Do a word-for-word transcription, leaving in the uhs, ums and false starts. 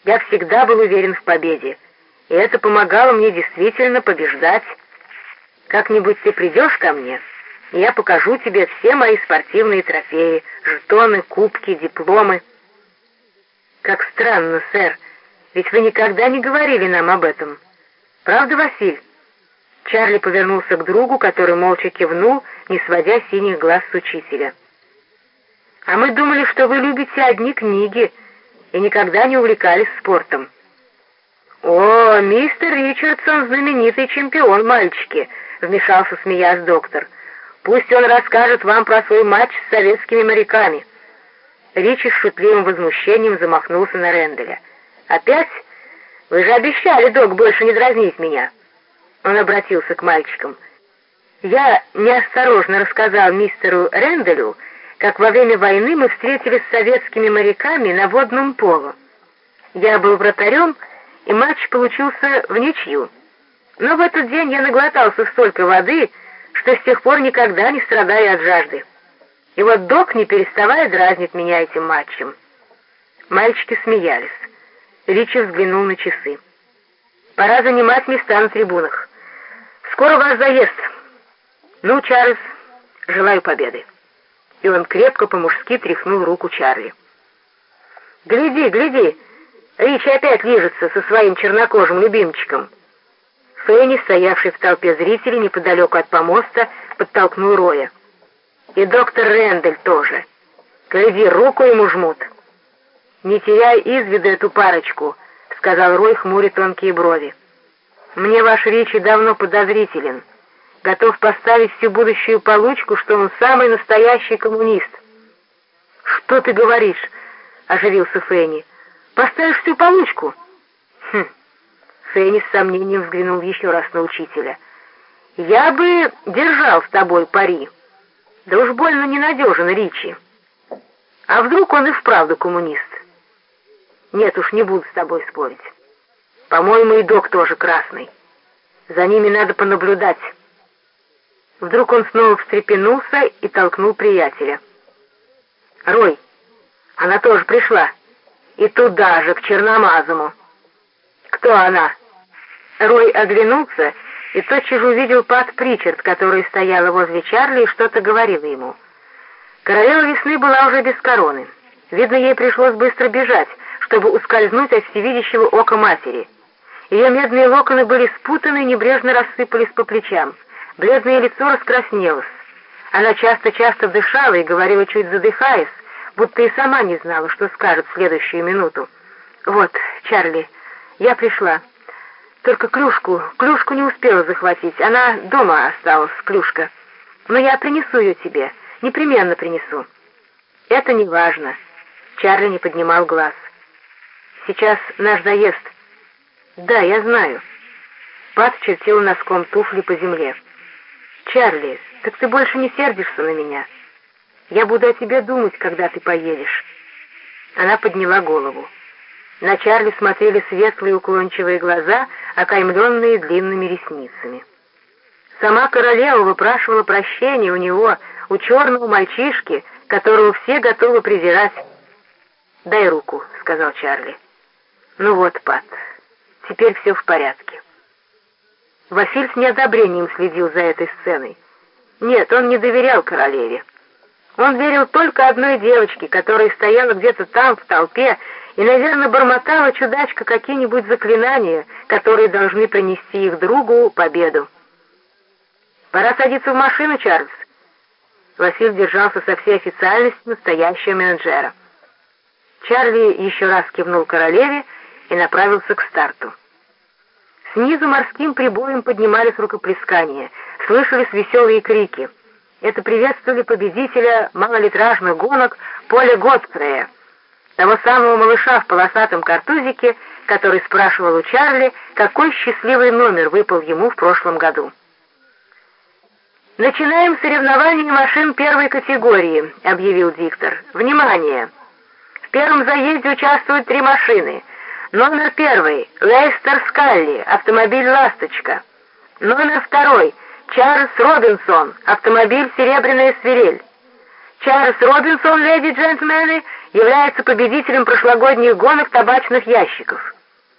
Я всегда был уверен в победе, и это помогало мне действительно побеждать. Как-нибудь ты придешь ко мне, и я покажу тебе все мои спортивные трофеи, жетоны, кубки, дипломы. Как странно, сэр, ведь вы никогда не говорили нам об этом. Правда, Василь? Чарли повернулся к другу, который молча кивнул, не сводя синих глаз с учителя. «А мы думали, что вы любите одни книги и никогда не увлекались спортом». «О, мистер Ричардсон — знаменитый чемпион, мальчики», — вмешался, смеясь, доктор. «Пусть он расскажет вам про свой матч с советскими моряками». Ричи с шутливым возмущением замахнулся на Ренделя. «Опять? Вы же обещали, док, больше не дразнить меня». Он обратился к мальчикам. «Я неосторожно рассказал мистеру Ренделю, как во время войны мы встретились с советскими моряками на водном поло. Я был вратарем, и матч получился в ничью. Но в этот день я наглотался столько воды, что с тех пор никогда не страдаю от жажды. И вот док, не переставая, дразнит меня этим матчем». Мальчики смеялись. Ричи взглянул на часы. «Пора занимать места на трибунах. Скоро ваш заезд. Ну, Чарльз, желаю победы». И он крепко по-мужски тряхнул руку Чарли. «Гляди, гляди! Ричи опять лижется со своим чернокожим любимчиком». Фенни, стоявший в толпе зрителей неподалеку от помоста, подтолкнул Роя. «И доктор Рендель тоже. Гляди, руку ему жмут». «Не теряй из виду эту парочку», — сказал Рой, хмуря тонкие брови. «Мне ваш Ричи давно подозрителен. Готов поставить всю будущую получку, что он самый настоящий коммунист». «Что ты говоришь?» — оживился Фенни. «Поставишь всю получку?» «Хм». Фенни с сомнением взглянул еще раз на учителя. «Я бы держал с тобой пари. Да уж больно ненадежен Ричи. А вдруг он и вправду коммунист?» «Нет уж, не буду с тобой спорить. По-моему, и док тоже красный. За ними надо понаблюдать». Вдруг он снова встрепенулся и толкнул приятеля. «Рой, она тоже пришла. И туда же, к черномазому». «Кто она?» Рой оглянулся и тотчас же увидел Пат Причард, которая стояла возле Чарли и что-то говорила ему. Королева весны была уже без короны. Видно, ей пришлось быстро бежать, чтобы ускользнуть от всевидящего ока матери. Ее медные локоны были спутаны и небрежно рассыпались по плечам. Бледное лицо раскраснелось. Она часто-часто дышала и говорила, чуть задыхаясь, будто и сама не знала, что скажет в следующую минуту. «Вот, Чарли, я пришла. Только клюшку, клюшку не успела захватить. Она дома осталась, клюшка. Но я принесу ее тебе, непременно принесу». «Это не важно». Чарли не поднимал глаз. «Сейчас наш заезд». «Да, я знаю». Пат чертил носком туфли по земле. «Чарли, так ты больше не сердишься на меня? Я буду о тебе думать, когда ты поедешь». Она подняла голову. На Чарли смотрели светлые уклончивые глаза, окаймленные длинными ресницами. Сама королева выпрашивала прощения у него, у черного мальчишки, которого все готовы презирать. «Дай руку», — сказал Чарли. «Ну вот, Пат, теперь все в порядке». Василь с неодобрением следил за этой сценой. Нет, он не доверял королеве. Он верил только одной девочке, которая стояла где-то там, в толпе, и, наверное, бормотала чудачка какие-нибудь заклинания, которые должны принести их другу победу. «Пора садиться в машину, Чарльз». Василь держался со всей официальностью настоящего менеджера. Чарли еще раз кивнул королеве и направился к старту. Снизу морским прибоем поднимались рукоплескания, слышались веселые крики. Это приветствовали победителя малолитражных гонок Поля Готфрея, того самого малыша в полосатом картузике, который спрашивал у Чарли, какой счастливый номер выпал ему в прошлом году. «Начинаем соревнования машин первой категории», — объявил диктор. «Внимание! В первом заезде участвуют три машины. Номер первый — Лейстер Скалли, автомобиль «Ласточка». Номер второй — Чарльз Робинсон, автомобиль «Серебряная свирель». Чарльз Робинсон, леди и джентльмены, является победителем прошлогодних гонок табачных ящиков.